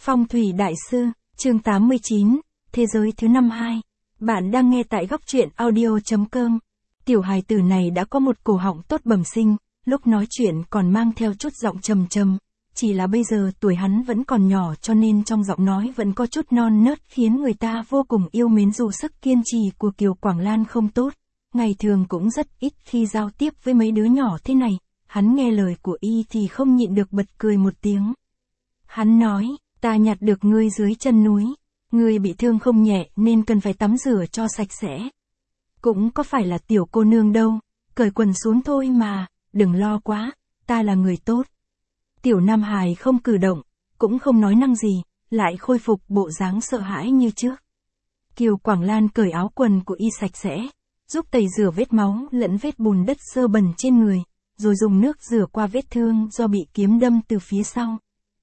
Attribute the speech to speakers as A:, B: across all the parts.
A: Phong thủy đại sư, chương 89, thế giới thứ 52. Bạn đang nghe tại góc truyện audio.com. Tiểu hài tử này đã có một cổ họng tốt bẩm sinh, lúc nói chuyện còn mang theo chút giọng trầm trầm. Chỉ là bây giờ tuổi hắn vẫn còn nhỏ cho nên trong giọng nói vẫn có chút non nớt khiến người ta vô cùng yêu mến, dù sức kiên trì của Kiều Quảng Lan không tốt. Ngày thường cũng rất ít khi giao tiếp với mấy đứa nhỏ thế này, hắn nghe lời của y thì không nhịn được bật cười một tiếng. Hắn nói, ta nhặt được ngươi dưới chân núi, ngươi bị thương không nhẹ nên cần phải tắm rửa cho sạch sẽ. Cũng có phải là tiểu cô nương đâu, cởi quần xuống thôi mà, đừng lo quá, ta là người tốt. Tiểu Nam Hải không cử động, cũng không nói năng gì, lại khôi phục bộ dáng sợ hãi như trước. Kiều Quảng Lan cởi áo quần của y sạch sẽ, giúp tẩy rửa vết máu lẫn vết bùn đất sơ bẩn trên người, rồi dùng nước rửa qua vết thương do bị kiếm đâm từ phía sau.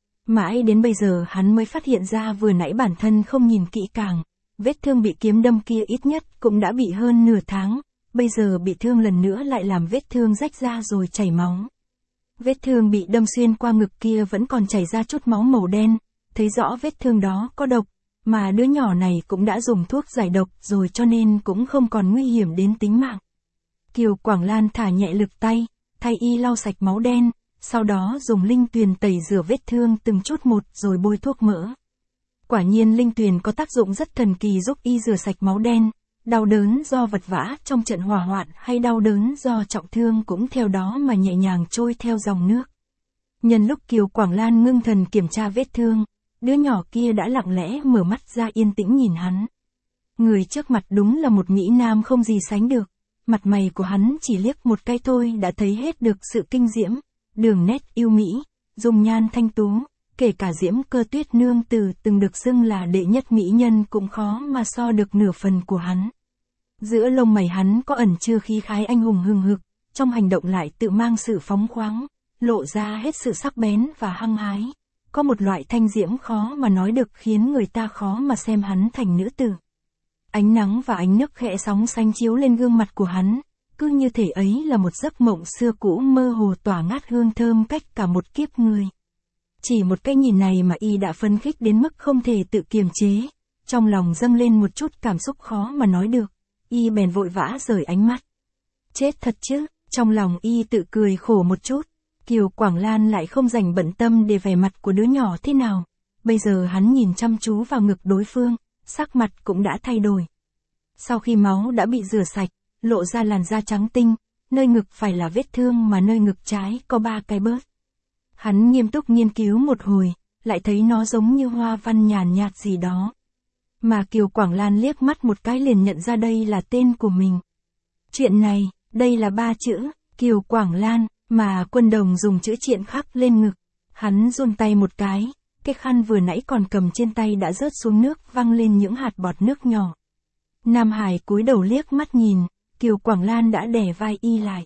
A: Mãi đến bây giờ hắn mới phát hiện ra vừa nãy bản thân không nhìn kỹ càng, vết thương bị kiếm đâm kia ít nhất cũng đã bị hơn nửa tháng, bây giờ bị thương lần nữa lại làm vết thương rách ra rồi chảy máu. Vết thương bị đâm xuyên qua ngực kia vẫn còn chảy ra chút máu màu đen, thấy rõ vết thương đó có độc, mà đứa nhỏ này cũng đã dùng thuốc giải độc rồi cho nên cũng không còn nguy hiểm đến tính mạng. Kiều Quảng Lan thả nhẹ lực tay, thay y lau sạch máu đen, sau đó dùng linh tuyền tẩy rửa vết thương từng chút một rồi bôi thuốc mỡ. Quả nhiên linh tuyền có tác dụng rất thần kỳ giúp y rửa sạch máu đen, đau đớn do vật vã trong trận hỏa hoạn hay đau đớn do trọng thương cũng theo đó mà nhẹ nhàng trôi theo dòng nước. Nhân lúc Kiều Quảng Lan ngưng thần kiểm tra vết thương, đứa nhỏ kia đã lặng lẽ mở mắt ra yên tĩnh nhìn hắn. Người trước mặt đúng là một mỹ nam không gì sánh được, mặt mày của hắn chỉ liếc một cái thôi đã thấy hết được sự kinh diễm, đường nét yêu mỹ, dung nhan thanh tú, kể cả Diễm Cơ Tuyết nương tử từng được xưng là đệ nhất mỹ nhân cũng khó mà so được nửa phần của hắn. Giữa lông mày hắn có ẩn chứa khí khái anh hùng hừng hực, trong hành động lại tự mang sự phóng khoáng, lộ ra hết sự sắc bén và hăng hái. Có một loại thanh diễm khó mà nói được khiến người ta khó mà xem hắn thành nữ tử. Ánh nắng và ánh nước khẽ sóng xanh chiếu lên gương mặt của hắn, cứ như thể ấy là một giấc mộng xưa cũ mơ hồ tỏa ngát hương thơm cách cả một kiếp người. Chỉ một cái nhìn này mà y đã phấn khích đến mức không thể tự kiềm chế, trong lòng dâng lên một chút cảm xúc khó mà nói được, y bèn vội vã rời ánh mắt. Chết thật chứ, trong lòng y tự cười khổ một chút. Kiều Quảng Lan lại không dành bận tâm để vẻ mặt của đứa nhỏ thế nào. Bây giờ hắn nhìn chăm chú vào ngực đối phương, sắc mặt cũng đã thay đổi. Sau khi máu đã bị rửa sạch, lộ ra làn da trắng tinh, nơi ngực phải là vết thương mà nơi ngực trái có 3 cái bớt. Hắn nghiêm túc nghiên cứu một hồi, lại thấy nó giống như hoa văn nhàn nhạt gì đó. Mà Kiều Quảng Lan liếc mắt một cái liền nhận ra đây là tên của mình. Chuyện này, đây là 3 chữ, Kiều Quảng Lan. Mà Quân Đồng dùng chữ triện khắc lên ngực. Hắn run tay một cái khăn vừa nãy còn cầm trên tay đã rớt xuống nước văng lên những hạt bọt nước nhỏ. Nam Hải cúi đầu liếc mắt nhìn, Kiều Quảng Lan đã đè vai y lại.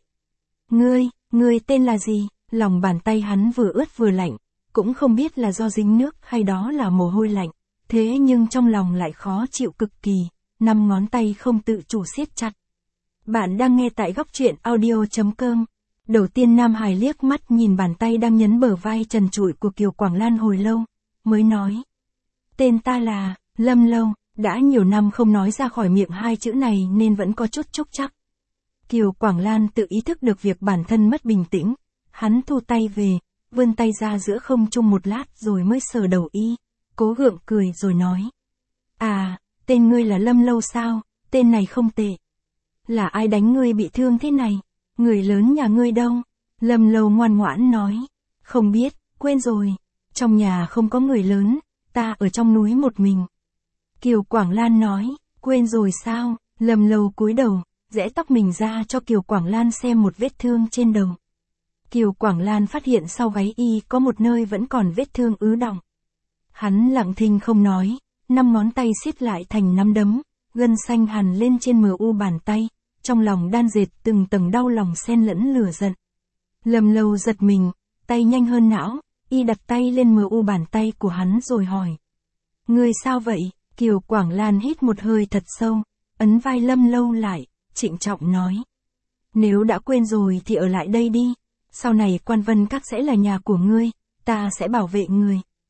A: Ngươi tên là gì? Lòng bàn tay hắn vừa ướt vừa lạnh, cũng không biết là do dính nước hay đó là mồ hôi lạnh, thế nhưng trong lòng lại khó chịu cực kỳ, 5 ngón tay không tự chủ siết chặt. Bạn đang nghe tại góc truyện audio.com. Đầu tiên Nam Hải liếc mắt nhìn bàn tay đang nhấn bờ vai trần trụi của Kiều Quảng Lan hồi lâu, mới nói. Tên ta là Lâm Lâu, đã nhiều năm không nói ra khỏi miệng 2 chữ này nên vẫn có chút trúc trắc. Kiều Quảng Lan tự ý thức được việc bản thân mất bình tĩnh, hắn thu tay về, vươn tay ra giữa không trung một lát rồi mới sờ đầu y, cố gượng cười rồi nói. À, tên ngươi là Lâm Lâu sao, tên này không tệ. Là ai đánh ngươi bị thương thế này? Người lớn nhà ngươi đâu? Lâm Lâu ngoan ngoãn nói. Không biết, quên rồi. Trong nhà không có người lớn, ta ở trong núi một mình. Kiều Quảng Lan nói, quên rồi sao? Lâm Lâu cúi đầu, rẽ tóc mình ra cho Kiều Quảng Lan xem một vết thương trên đầu. Kiều Quảng Lan phát hiện sau gáy y có một nơi vẫn còn vết thương ứ đọng. Hắn lặng thinh không nói, 5 ngón tay siết lại thành 5 đấm, gân xanh hằn lên trên mờ u bàn tay. Trong lòng đan dệt từng tầng đau lòng xen lẫn lửa giận. Lâm Lâu giật mình, tay nhanh hơn não, y đặt tay lên mờ u bàn tay của hắn rồi hỏi. Ngươi sao vậy? Kiều Quảng Lan hít một hơi thật sâu, ấn vai Lâm Lâu lại, trịnh trọng nói. Nếu đã quên rồi thì ở lại đây đi, sau này Quan Vân Các sẽ là nhà của ngươi, ta sẽ bảo vệ ngươi.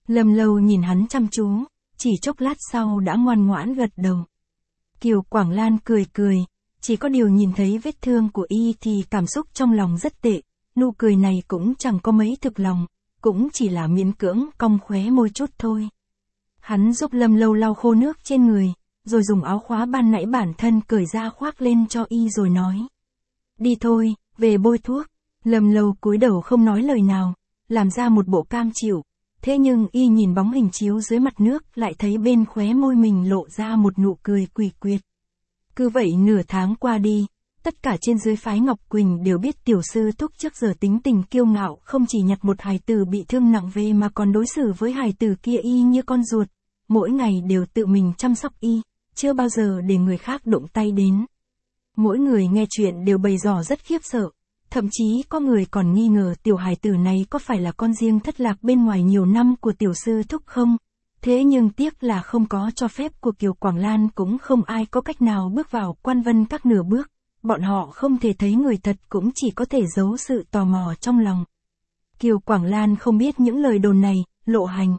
A: Lâm Lâu nhìn hắn chăm chú, chỉ chốc lát sau đã ngoan ngoãn gật đầu. Kiều Quảng Lan cười cười, chỉ có điều nhìn thấy vết thương của y thì cảm xúc trong lòng rất tệ, nụ cười này cũng chẳng có mấy thực lòng, cũng chỉ là miễn cưỡng cong khóe môi chút thôi. Hắn giúp Lâm Lâu lau khô nước trên người, rồi dùng áo khóa ban nãy bản thân cởi ra khoác lên cho y rồi nói. Đi thôi, về bôi thuốc. Lâm Lâu cúi đầu không nói lời nào, làm ra một bộ cam chịu. Thế nhưng y nhìn bóng hình chiếu dưới mặt nước lại thấy bên khóe môi mình lộ ra một nụ cười quỷ quyệt. Cứ vậy nửa tháng qua đi, tất cả trên dưới phái Ngọc Quỳnh đều biết tiểu sư thúc trước giờ tính tình kiêu ngạo không chỉ nhặt một hài tử bị thương nặng về mà còn đối xử với hài tử kia y như con ruột, mỗi ngày đều tự mình chăm sóc y, chưa bao giờ để người khác động tay đến. Mỗi người nghe chuyện đều bày tỏ rất khiếp sợ, thậm chí có người còn nghi ngờ tiểu hài tử này có phải là con riêng thất lạc bên ngoài nhiều năm của tiểu sư thúc không. Thế nhưng tiếc là không có cho phép của Kiều Quảng Lan cũng không ai có cách nào bước vào Quan Vân Các nửa bước, bọn họ không thể thấy người thật cũng chỉ có thể giấu sự tò mò trong lòng. Kiều Quảng Lan không biết những lời đồn này, Lộ Hành.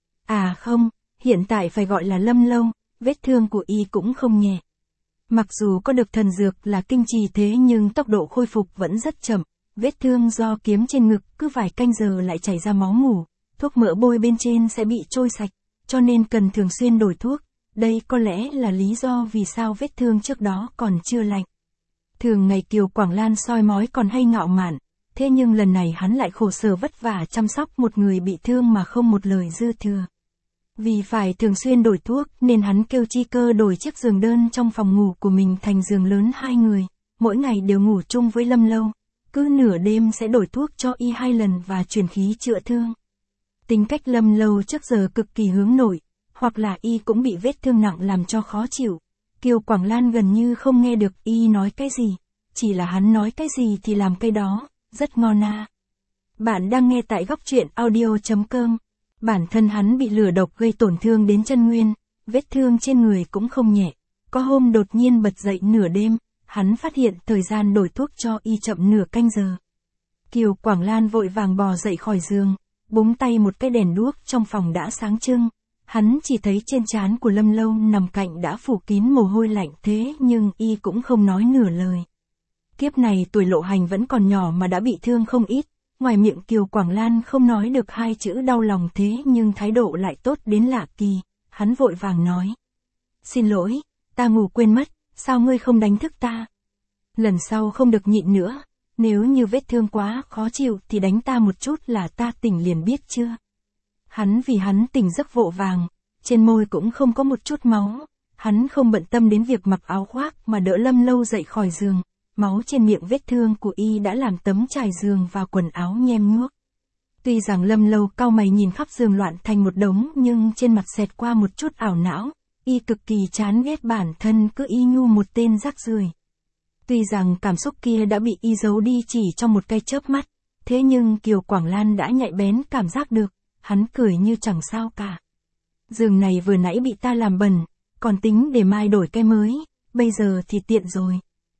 A: À không, hiện tại phải gọi là Lâm Lâu, vết thương của y cũng không nhẹ. Mặc dù có được thần dược là kinh trì thế nhưng tốc độ khôi phục vẫn rất chậm, vết thương do kiếm trên ngực cứ vài canh giờ lại chảy ra máu mủ, thuốc mỡ bôi bên trên sẽ bị trôi sạch, cho nên cần thường xuyên đổi thuốc, đây có lẽ là lý do vì sao vết thương trước đó còn chưa lành. Thường ngày Kiều Quảng Lan soi mói còn hay ngạo mạn, thế nhưng lần này hắn lại khổ sở vất vả chăm sóc một người bị thương mà không một lời dư thừa. Vì phải thường xuyên đổi thuốc nên hắn kêu Chi Cơ đổi chiếc giường đơn trong phòng ngủ của mình thành giường lớn 2 người, mỗi ngày đều ngủ chung với Lâm Lâu, cứ nửa đêm sẽ đổi thuốc cho y 2 lần và truyền khí chữa thương. Tính cách Lâm Lâu trước giờ cực kỳ hướng nội, hoặc là y cũng bị vết thương nặng làm cho khó chịu. Kiều Quảng Lan gần như không nghe được y nói cái gì, chỉ là hắn nói cái gì thì làm cái đó, rất ngon à. Bạn đang nghe tại góc truyện audio.com. Bản thân hắn bị lửa độc gây tổn thương đến chân nguyên, vết thương trên người cũng không nhẹ. Có hôm đột nhiên bật dậy nửa đêm, hắn phát hiện thời gian đổi thuốc cho y chậm nửa canh giờ. Kiều Quảng Lan vội vàng bò dậy khỏi giường, búng tay một cái đèn đuốc trong phòng đã sáng trưng. Hắn chỉ thấy trên trán của Lâm Lâu nằm cạnh đã phủ kín mồ hôi lạnh thế nhưng y cũng không nói nửa lời. Kiếp này tuổi Lộ Hành vẫn còn nhỏ mà đã bị thương không ít. Ngoài miệng Kiều Quảng Lan không nói được 2 chữ đau lòng thế nhưng thái độ lại tốt đến lạ kỳ, hắn vội vàng nói. Xin lỗi, ta ngủ quên mất, sao ngươi không đánh thức ta? Lần sau không được nhịn nữa, nếu như vết thương quá khó chịu thì đánh ta một chút là ta tỉnh liền biết chưa? Hắn vì hắn tỉnh giấc vội vàng, trên môi cũng không có một chút máu, hắn không bận tâm đến việc mặc áo khoác mà đỡ Lâm Lâu dậy khỏi giường. Máu trên miệng vết thương của y đã làm tấm trải giường và quần áo nhem nhuốc. Tuy rằng Lâm Lâu cau mày nhìn khắp giường loạn thành một đống nhưng trên mặt xẹt qua một chút ảo não, y cực kỳ chán ghét bản thân cứ y nhu một tên rác rưởi. Tuy rằng cảm xúc kia đã bị y giấu đi chỉ trong một cái chớp mắt, thế nhưng Kiều Quảng Lan đã nhạy bén cảm giác được, hắn cười như chẳng sao cả. Giường này vừa nãy bị ta làm bẩn, còn tính để mai đổi cái mới, bây giờ thì tiện rồi.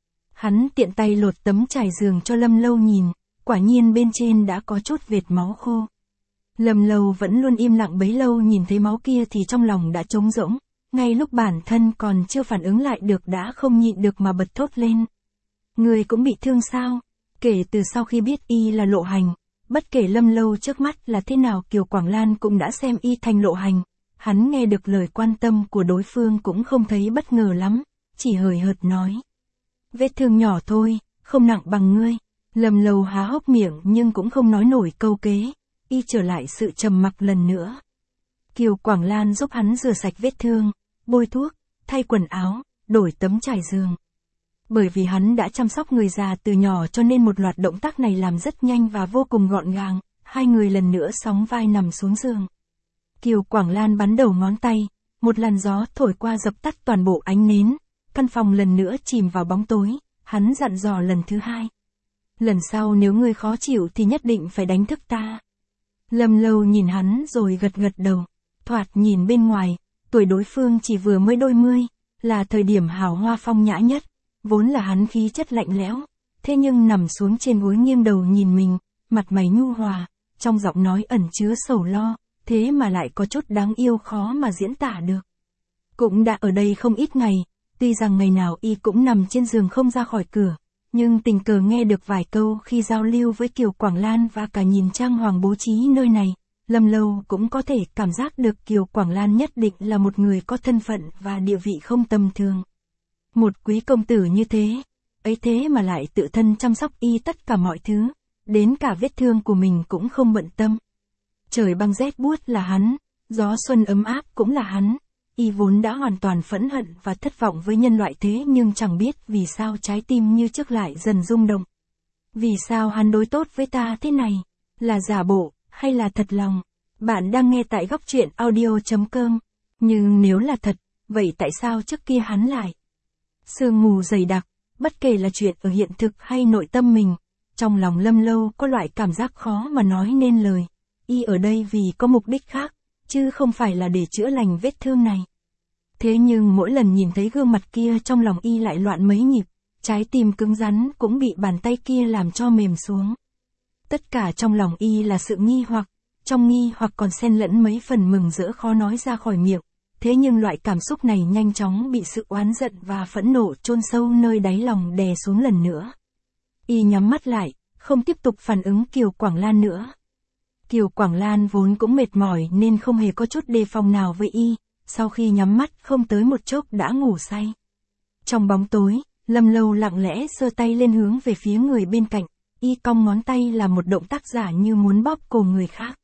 A: Hắn tiện tay lột tấm trải giường cho Lâm Lâu nhìn, quả nhiên bên trên đã có chút vệt máu khô. Lâm Lâu vẫn luôn im lặng bấy lâu nhìn thấy máu kia thì trong lòng đã trống rỗng, ngay lúc bản thân còn chưa phản ứng lại được đã không nhịn được mà bật thốt lên. Người cũng bị thương sao? Kể từ sau khi biết y là Lộ Hành, bất kể Lâm Lâu trước mắt là thế nào Kiều Quảng Lan cũng đã xem y thành Lộ Hành, hắn nghe được lời quan tâm của đối phương cũng không thấy bất ngờ lắm, chỉ hời hợt nói. Vết thương nhỏ thôi, không nặng bằng ngươi. Lâm Lâu há hốc miệng nhưng cũng không nói nổi câu kế, y trở lại sự trầm mặc lần nữa. Kiều Quảng Lan giúp hắn rửa sạch vết thương, bôi thuốc, thay quần áo, đổi tấm trải giường. Bởi vì hắn đã chăm sóc người già từ nhỏ cho nên một loạt động tác này làm rất nhanh và vô cùng gọn gàng, 2 người lần nữa sóng vai nằm xuống giường. Kiều Quảng Lan bắn đầu ngón tay, một làn gió thổi qua dập tắt toàn bộ ánh nến. Căn phòng lần nữa chìm vào bóng tối, hắn dặn dò lần thứ 2. Lần sau nếu ngươi khó chịu thì nhất định phải đánh thức ta. Lâm Lâu nhìn hắn rồi gật gật đầu, thoạt nhìn bên ngoài, tuổi đối phương chỉ vừa mới đôi mươi, là thời điểm hào hoa phong nhã nhất, vốn là hắn khí chất lạnh lẽo, thế nhưng nằm xuống trên gối nghiêng đầu nhìn mình, mặt mày nhu hòa, trong giọng nói ẩn chứa sầu lo, thế mà lại có chút đáng yêu khó mà diễn tả được. Cũng đã ở đây không ít ngày, tuy rằng ngày nào y cũng nằm trên giường không ra khỏi cửa, nhưng tình cờ nghe được vài câu khi giao lưu với Kiều Quảng Lan và cả nhìn trang hoàng bố trí nơi này, Lâm Lâu cũng có thể cảm giác được Kiều Quảng Lan nhất định là một người có thân phận và địa vị không tầm thường. Một quý công tử như thế, ấy thế mà lại tự thân chăm sóc y tất cả mọi thứ, đến cả vết thương của mình cũng không bận tâm. Trời băng rét buốt là hắn, gió xuân ấm áp cũng là hắn. Y vốn đã hoàn toàn phẫn hận và thất vọng với nhân loại thế nhưng chẳng biết vì sao trái tim như trước lại dần rung động. Vì sao hắn đối tốt với ta thế này? Là giả bộ, hay là thật lòng? Bạn đang nghe tại góc truyện audio.com. Nhưng nếu là thật, vậy tại sao trước kia hắn lại? Sương mù dày đặc, bất kể là chuyện ở hiện thực hay nội tâm mình, trong lòng Lâm Lâu có loại cảm giác khó mà nói nên lời. Y ở đây vì có mục đích khác, chứ không phải là để chữa lành vết thương này. Thế nhưng mỗi lần nhìn thấy gương mặt kia trong lòng y lại loạn mấy nhịp, trái tim cứng rắn cũng bị bàn tay kia làm cho mềm xuống. Tất cả trong lòng y là sự nghi hoặc, trong nghi hoặc còn xen lẫn mấy phần mừng rỡ khó nói ra khỏi miệng. Thế nhưng loại cảm xúc này nhanh chóng bị sự oán giận và phẫn nộ chôn sâu nơi đáy lòng đè xuống lần nữa. Y nhắm mắt lại, không tiếp tục phản ứng Kiều Quảng Lan nữa. Kiều Quảng Lan vốn cũng mệt mỏi nên không hề có chút đề phòng nào với y, sau khi nhắm mắt không tới một chốc đã ngủ say. Trong bóng tối, Lâm Lâu lặng lẽ giơ tay lên hướng về phía người bên cạnh, y cong ngón tay là một động tác giả như muốn bóp cổ người khác.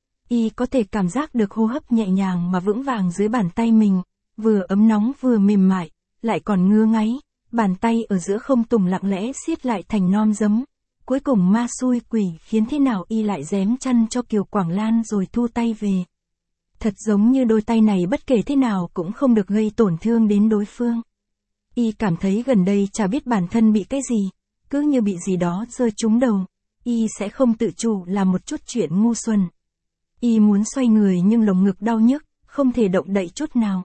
A: Y có thể cảm giác được hô hấp nhẹ nhàng mà vững vàng dưới bàn tay mình, vừa ấm nóng vừa mềm mại, lại còn ngứa ngáy, bàn tay ở giữa không tùng lặng lẽ siết lại thành non giấm. Cuối cùng ma xui quỷ khiến thế nào y lại giém chăn cho Kiều Quảng Lan rồi thu tay về. Thật giống như đôi tay này bất kể thế nào cũng không được gây tổn thương đến đối phương. Y cảm thấy gần đây chả biết bản thân bị cái gì, cứ như bị gì đó rơi trúng đầu, y sẽ không tự chủ làm một chút chuyện ngu xuẩn. Y muốn xoay người nhưng lồng ngực đau nhức, không thể động đậy chút nào.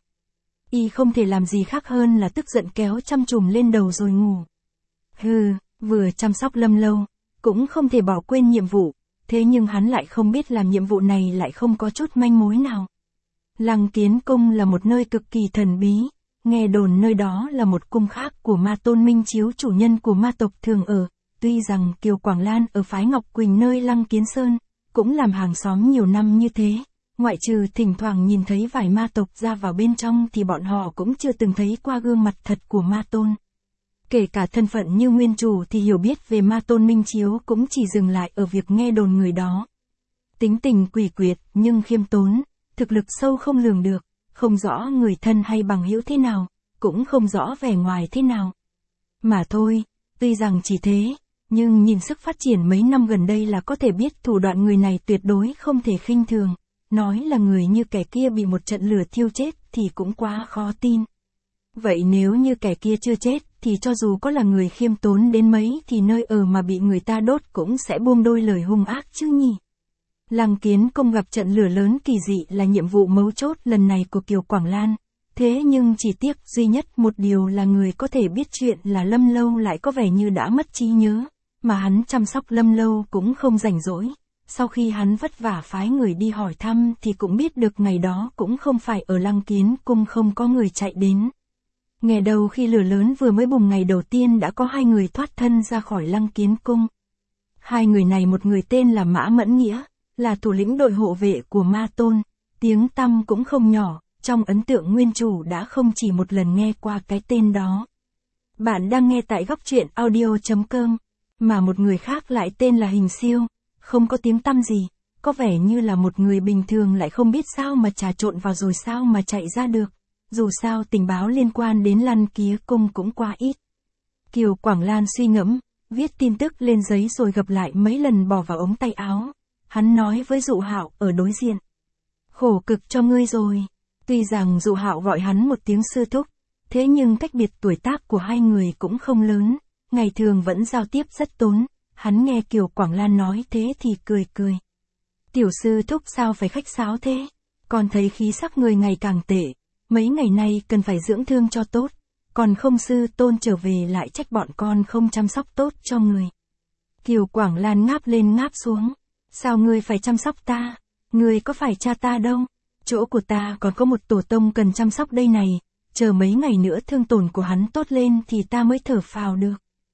A: Y không thể làm gì khác hơn là tức giận kéo chăn trùm lên đầu rồi ngủ. Vừa chăm sóc Lâm Lâu, cũng không thể bỏ quên nhiệm vụ, thế nhưng hắn lại không biết làm nhiệm vụ này lại không có chút manh mối nào. Lăng Kiến Cung là một nơi cực kỳ thần bí, nghe đồn nơi đó là một cung khác của Ma Tôn Minh Chiếu chủ nhân của ma tộc thường ở, tuy rằng Kiều Quảng Lan ở phái Ngọc Quỳnh nơi Lăng Kiến Sơn, cũng làm hàng xóm nhiều năm như thế, ngoại trừ thỉnh thoảng nhìn thấy vài ma tộc ra vào bên trong thì bọn họ cũng chưa từng thấy qua gương mặt thật của Ma Tôn. Kể cả thân phận như nguyên chủ thì hiểu biết về Ma Tôn Minh Chiếu cũng chỉ dừng lại ở việc nghe đồn người đó. Tính tình quỷ quyệt nhưng khiêm tốn, thực lực sâu không lường được, không rõ người thân hay bằng hữu thế nào, cũng không rõ vẻ ngoài thế nào. Mà thôi, tuy rằng chỉ thế, nhưng nhìn sức phát triển mấy năm gần đây là có thể biết thủ đoạn người này tuyệt đối không thể khinh thường. Nói là người như kẻ kia bị một trận lửa thiêu chết thì cũng quá khó tin. Vậy nếu như kẻ kia chưa chết, thì cho dù có là người khiêm tốn đến mấy thì nơi ở mà bị người ta đốt cũng sẽ buông đôi lời hung ác chứ nhỉ. Lăng Kiến Công gặp trận lửa lớn kỳ dị là nhiệm vụ mấu chốt lần này của Kiều Quảng Lan. Thế nhưng chỉ tiếc duy nhất một điều là người có thể biết chuyện là Lâm Lâu lại có vẻ như đã mất trí nhớ, mà hắn chăm sóc Lâm Lâu cũng không rảnh rỗi. Sau khi hắn vất vả phái người đi hỏi thăm thì cũng biết được ngày đó cũng không phải ở Lăng Kiến Cung không có người chạy đến. Nghe đầu khi lửa lớn vừa mới bùng ngày đầu tiên đã có 2 người thoát thân ra khỏi Lăng Kiến Cung. 2 người này một người tên là Mã Mẫn Nghĩa, là thủ lĩnh đội hộ vệ của Ma Tôn, tiếng tăm cũng không nhỏ, trong ấn tượng nguyên chủ đã không chỉ một lần nghe qua cái tên đó. Bạn đang nghe tại góc truyện audio.com, mà một người khác lại tên là Hình Siêu, không có tiếng tăm gì, có vẻ như là một người bình thường lại không biết sao mà trà trộn vào rồi sao mà chạy ra được. Dù sao tình báo liên quan đến Lăng Kiến Cung cũng quá ít. Kiều Quảng Lan suy ngẫm, viết tin tức lên giấy rồi gập lại mấy lần bỏ vào ống tay áo. Hắn nói với Dụ Hạo ở đối diện. Khổ cực cho ngươi rồi. Tuy rằng Dụ Hạo gọi hắn một tiếng sư thúc, thế nhưng cách biệt tuổi tác của 2 người cũng không lớn, ngày thường vẫn giao tiếp rất tốn. Hắn nghe Kiều Quảng Lan nói thế thì cười cười. Tiểu sư thúc sao phải khách sáo thế? Còn thấy khí sắc người ngày càng tệ. Mấy ngày nay cần phải dưỡng thương cho tốt, còn không sư tôn trở về lại trách bọn con không chăm sóc tốt cho người. Kiều Quảng Lan ngáp lên ngáp xuống, sao ngươi phải chăm sóc ta? Ngươi có phải cha ta đâu? Chỗ của ta còn có một tổ tông cần chăm sóc đây này, chờ mấy ngày nữa thương tổn của hắn tốt lên thì ta mới thở phào được.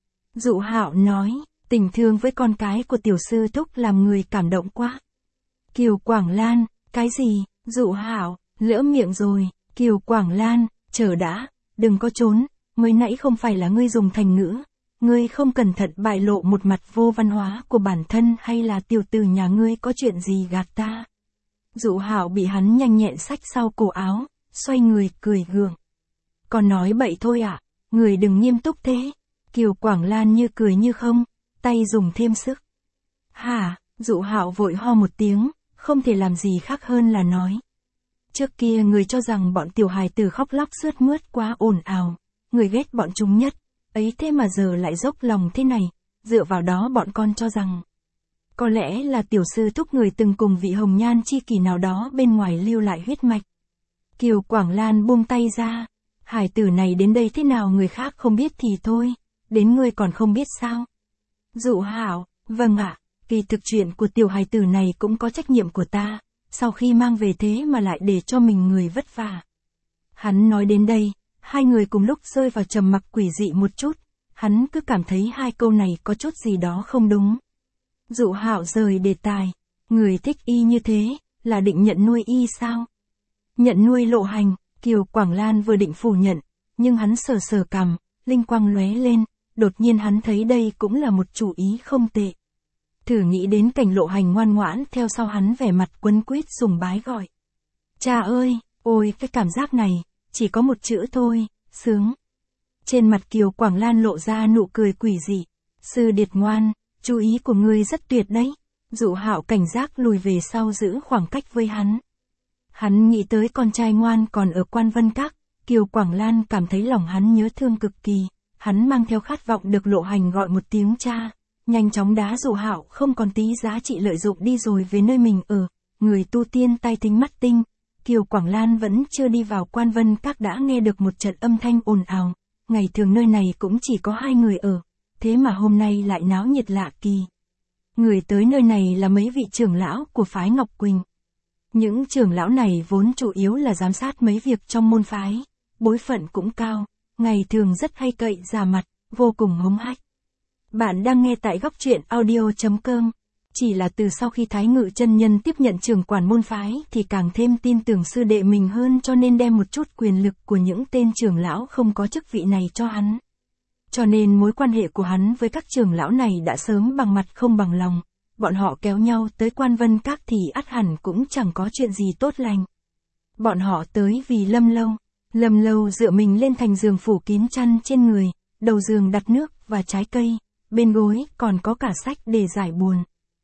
A: Dụ Hạo nói, tình thương với con cái của tiểu sư thúc làm người cảm động quá. Kiều Quảng Lan, cái gì? Dụ Hạo, lỡ miệng rồi. Kiều Quảng Lan, chờ đã, đừng có trốn, mới nãy không phải là ngươi dùng thành ngữ. Ngươi không cẩn thận bại lộ một mặt vô văn hóa của bản thân hay là tiểu tử nhà ngươi có chuyện gì gạt ta? Dụ Hạo bị hắn nhanh nhẹn xách sau cổ áo, xoay người cười gượng. Còn nói bậy thôi ạ, người đừng nghiêm túc thế. Kiều Quảng Lan như cười như không, tay dùng thêm sức. Hả? Dụ Hạo vội ho một tiếng, không thể làm gì khác hơn là nói. Trước kia người cho rằng bọn tiểu hài tử khóc lóc sướt mướt quá ồn ào, người ghét bọn chúng nhất, ấy thế mà giờ lại dốc lòng thế này, dựa vào đó bọn con cho rằng. Có lẽ là tiểu sư thúc người từng cùng vị hồng nhan chi kỷ nào đó bên ngoài lưu lại huyết mạch. Kiều Quảng Lan buông tay ra, hài tử này đến đây thế nào người khác không biết thì thôi, đến ngươi còn không biết sao. Dụ Hạo, vâng ạ, kỳ thực chuyện của tiểu hài tử này cũng có trách nhiệm của ta, sau khi mang về thế mà lại để cho mình người vất vả. Hắn nói đến đây, hai người cùng lúc rơi vào trầm mặc quỷ dị một chút, hắn cứ cảm thấy hai câu này có chút gì đó không đúng. Dụ Hạo rời đề tài, người thích y như thế, là định nhận nuôi y sao? Nhận nuôi Lộ Hành, Kiều Quảng Lan vừa định phủ nhận, nhưng hắn sờ sờ cằm, linh quang lóe lên, đột nhiên hắn thấy đây cũng là một chủ ý không tệ. Thử nghĩ đến cảnh Lộ Hành ngoan ngoãn theo sau hắn vẻ mặt quấn quýt sùng bái gọi. Cha ơi, ôi cái cảm giác này, chỉ có một chữ thôi, sướng. Trên mặt Kiều Quảng Lan lộ ra nụ cười quỷ dị. Sư điệt ngoan, chú ý của ngươi rất tuyệt đấy. Dụ Hạo cảnh giác lùi về sau giữ khoảng cách với hắn. Hắn nghĩ tới con trai ngoan còn ở Quan Vân Các, Kiều Quảng Lan cảm thấy lòng hắn nhớ thương cực kỳ. Hắn mang theo khát vọng được Lộ Hành gọi một tiếng cha, nhanh chóng đá Dụ Hạo không còn tí giá trị lợi dụng đi rồi về nơi mình ở. Người tu tiên tai thính mắt tinh, Kiều Quảng Lan vẫn chưa đi vào Quan Vân Các đã nghe được một trận âm thanh ồn ào. Ngày thường nơi này cũng chỉ có hai người ở, thế mà hôm nay lại náo nhiệt lạ kỳ. Người tới nơi này là mấy vị trưởng lão của phái Ngọc Quỳnh. Những trưởng lão này vốn chủ yếu là giám sát mấy việc trong môn phái, bối phận cũng cao, ngày thường rất hay cậy ra mặt, vô cùng hống hách. Bạn đang nghe tại góc truyện audio.com. Chỉ là từ sau khi Thái Ngự chân nhân tiếp nhận trưởng quản môn phái thì càng thêm tin tưởng sư đệ mình hơn, cho nên đem một chút quyền lực của những tên trưởng lão không có chức vị này cho hắn. Cho nên mối quan hệ của hắn với các trưởng lão này đã sớm bằng mặt không bằng lòng. Bọn họ kéo nhau tới Quan Vân Các thì ắt hẳn cũng chẳng có chuyện gì tốt lành. Bọn họ tới vì Lâm Lâu. Lâm Lâu dựa mình lên thành giường phủ kín chăn trên người, đầu giường đặt nước và trái cây, bên gối còn có cả sách để giải buồn.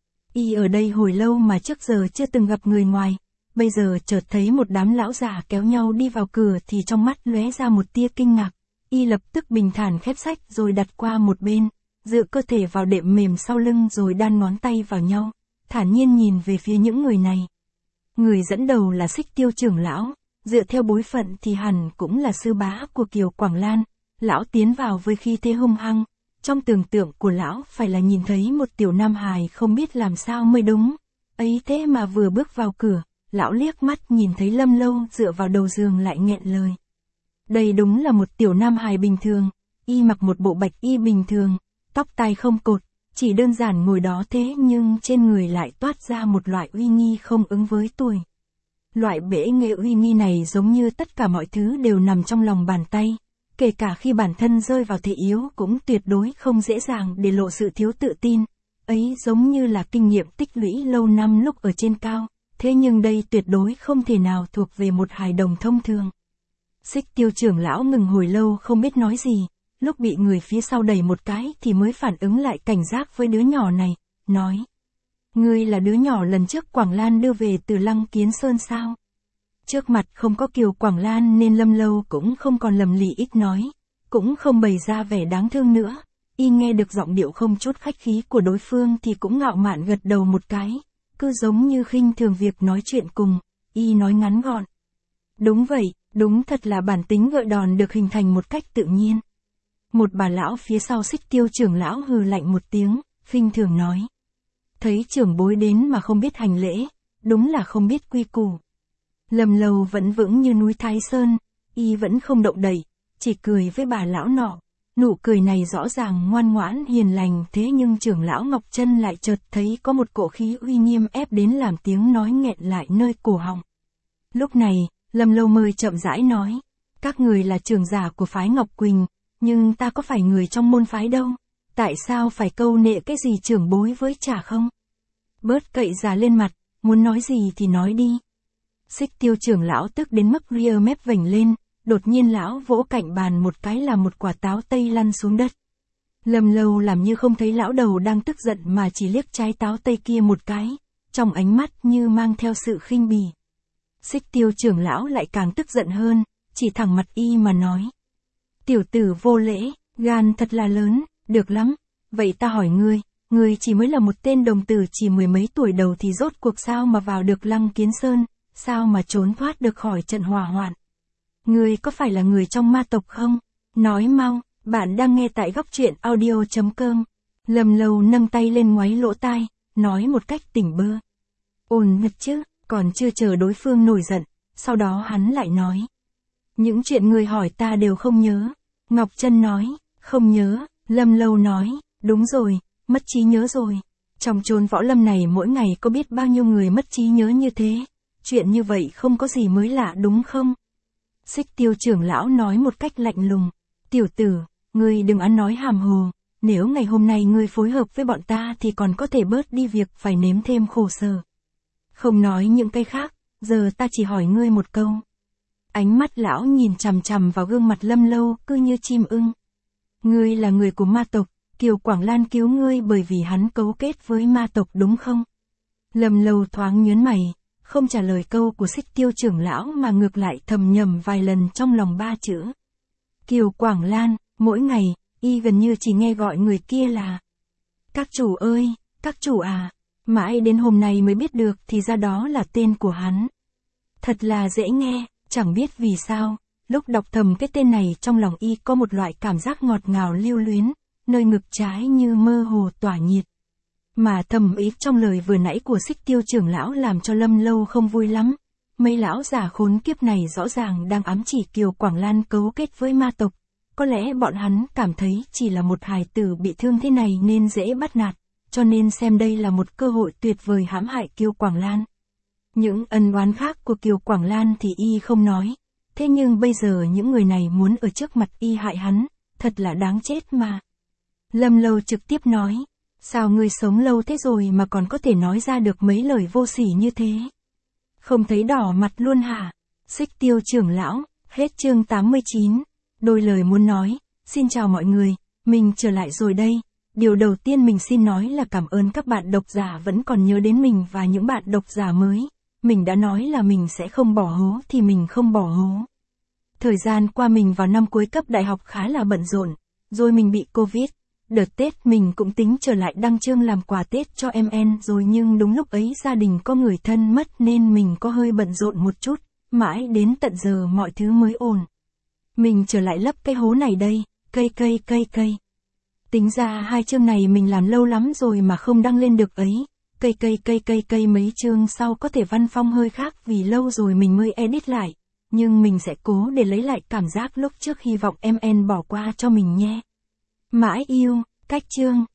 A: Y ở đây hồi lâu mà trước giờ chưa từng gặp người ngoài, bây giờ chợt thấy một đám lão già kéo nhau đi vào cửa thì trong mắt lóe ra một tia kinh ngạc. Y lập tức bình thản khép sách rồi đặt qua một bên, dựa cơ thể vào đệm mềm sau lưng rồi đan ngón tay vào nhau, thản nhiên nhìn về phía những người này. Người dẫn đầu là Xích Tiêu trưởng lão, dựa theo bối phận thì hẳn cũng là sư bá của Kiều Quảng Lan. Lão tiến vào với khí thế hung hăng, trong tưởng tượng của lão phải là nhìn thấy một tiểu nam hài không biết làm sao mới đúng. Ấy thế mà vừa bước vào cửa, lão liếc mắt nhìn thấy Lâm Lâu dựa vào đầu giường lại nghẹn lời. Đây đúng là một tiểu nam hài bình thường, y mặc một bộ bạch y bình thường, tóc tai không cột, chỉ đơn giản ngồi đó thế nhưng trên người lại toát ra một loại uy nghi không ứng với tuổi. Loại bể nghệ uy nghi này giống như tất cả mọi thứ đều nằm trong lòng bàn tay, kể cả khi bản thân rơi vào thế yếu cũng tuyệt đối không dễ dàng để lộ sự thiếu tự tin. Ấy giống như là kinh nghiệm tích lũy lâu năm lúc ở trên cao, thế nhưng đây tuyệt đối không thể nào thuộc về một hài đồng thông thường. Xích Tiêu trưởng lão ngừng hồi lâu không biết nói gì, lúc bị người phía sau đẩy một cái thì mới phản ứng lại cảnh giác với đứa nhỏ này, nói. Ngươi là đứa nhỏ lần trước Quảng Lan đưa về từ Lăng Kiến Sơn sao? Trước mặt không có Kiều Quảng Lan nên Lâm Lâu cũng không còn lầm lì ít nói, cũng không bày ra vẻ đáng thương nữa. Y nghe được giọng điệu không chút khách khí của đối phương thì cũng ngạo mạn gật đầu một cái, cứ giống như khinh thường việc nói chuyện cùng. Y nói ngắn gọn. Đúng vậy, đúng thật là bản tính gợi đòn được hình thành một cách tự nhiên. Một bà lão phía sau Xích Tiêu trưởng lão hừ lạnh một tiếng, khinh thường nói. Thấy trưởng bối đến mà không biết hành lễ, đúng là không biết quy củ. Lâm Lâu vẫn vững như núi Thái Sơn, y vẫn không động đậy, chỉ cười với bà lão nọ. Nụ cười này rõ ràng ngoan ngoãn hiền lành, thế nhưng trưởng lão Ngọc Chân lại chợt thấy có một cổ khí uy nghiêm ép đến làm tiếng nói nghẹn lại nơi cổ họng. Lúc này, Lâm Lâu mới chậm rãi nói, các người là trưởng giả của phái Ngọc Quỳnh, nhưng ta có phải người trong môn phái đâu, tại sao phải câu nệ cái gì trưởng bối với chả không? Bớt cậy già lên mặt, muốn nói gì thì nói đi. Xích Tiêu trưởng lão tức đến mức ria mép vểnh lên, đột nhiên lão vỗ cạnh bàn một cái là một quả táo tây lăn xuống đất. Lâm Lâu làm như không thấy lão đầu đang tức giận mà chỉ liếc trái táo tây kia một cái, trong ánh mắt như mang theo sự khinh bỉ. Xích Tiêu trưởng lão lại càng tức giận hơn, chỉ thẳng mặt y mà nói. Tiểu tử vô lễ, gan thật là lớn, được lắm, vậy ta hỏi ngươi chỉ mới là một tên đồng tử chỉ mười mấy tuổi đầu thì rốt cuộc sao mà vào được Lăng Kiến Sơn, sao mà trốn thoát được khỏi trận hỏa hoạn. Ngươi có phải là người trong ma tộc không? Nói mau, bạn đang nghe tại góc truyện audio.com. Lâm Lâu nâng tay lên ngoáy lỗ tai, nói một cách tỉnh bơ. Ổn nghịch chứ, còn chưa chờ đối phương nổi giận, sau đó hắn lại nói. Những chuyện người hỏi ta đều không nhớ. Ngọc Chân nói, không nhớ. Lâm Lâu nói, đúng rồi, mất trí nhớ rồi. Trong chốn võ lâm này mỗi ngày có biết bao nhiêu người mất trí nhớ như thế. Chuyện như vậy không có gì mới lạ đúng không? Xích Tiêu trưởng lão nói một cách lạnh lùng. Tiểu tử, ngươi đừng ăn nói hàm hồ. Nếu ngày hôm nay ngươi phối hợp với bọn ta thì còn có thể bớt đi việc phải nếm thêm khổ sở. Không nói những cái khác, giờ ta chỉ hỏi ngươi một câu. Ánh mắt lão nhìn chằm chằm vào gương mặt Lâm Lâu cứ như chim ưng. Ngươi là người của ma tộc, Kiều Quảng Lan cứu ngươi bởi vì hắn cấu kết với ma tộc đúng không? Lâm Lâu thoáng nhớn mày, không trả lời câu của Xích Tiêu trưởng lão mà ngược lại thầm nhầm vài lần trong lòng ba chữ. Kiều Quảng Lan, mỗi ngày, y gần như chỉ nghe gọi người kia là các chủ ơi, các chủ à, mãi đến hôm nay mới biết được thì ra đó là tên của hắn. Thật là dễ nghe, chẳng biết vì sao, lúc đọc thầm cái tên này trong lòng y có một loại cảm giác ngọt ngào lưu luyến, nơi ngực trái như mơ hồ tỏa nhiệt. Mà thầm ý trong lời vừa nãy của Xích Tiêu trưởng lão làm cho Lâm Lâu không vui lắm. Mấy lão già khốn kiếp này rõ ràng đang ám chỉ Kiều Quảng Lan cấu kết với ma tộc. Có lẽ bọn hắn cảm thấy chỉ là một hài tử bị thương thế này nên dễ bắt nạt, cho nên xem đây là một cơ hội tuyệt vời hãm hại Kiều Quảng Lan. Những ân oán khác của Kiều Quảng Lan thì y không nói. Thế nhưng bây giờ những người này muốn ở trước mặt y hại hắn, thật là đáng chết mà. Lâm Lâu trực tiếp nói. Sao ngươi sống lâu thế rồi mà còn có thể nói ra được mấy lời vô sỉ như thế? Không thấy đỏ mặt luôn hả? Xích Tiêu trưởng lão, hết chương 89. Đôi lời muốn nói, xin chào mọi người, mình trở lại rồi đây. Điều đầu tiên mình xin nói là cảm ơn các bạn độc giả vẫn còn nhớ đến mình và những bạn độc giả mới. Mình đã nói là mình sẽ không bỏ hố thì mình không bỏ hố. Thời gian qua mình vào năm cuối cấp đại học khá là bận rộn, rồi mình bị Covid. Đợt Tết mình cũng tính trở lại đăng chương làm quà Tết cho MN rồi nhưng đúng lúc ấy gia đình có người thân mất nên mình có hơi bận rộn một chút, mãi đến tận giờ mọi thứ mới ổn. Mình trở lại lấp cái hố này đây, cây. Tính ra hai chương này mình làm lâu lắm rồi mà không đăng lên được ấy, cây mấy chương sau có thể văn phong hơi khác vì lâu rồi mình mới edit lại, nhưng mình sẽ cố để lấy lại cảm giác lúc trước hy vọng MN bỏ qua cho mình nhé. Mãi yêu, cách chương.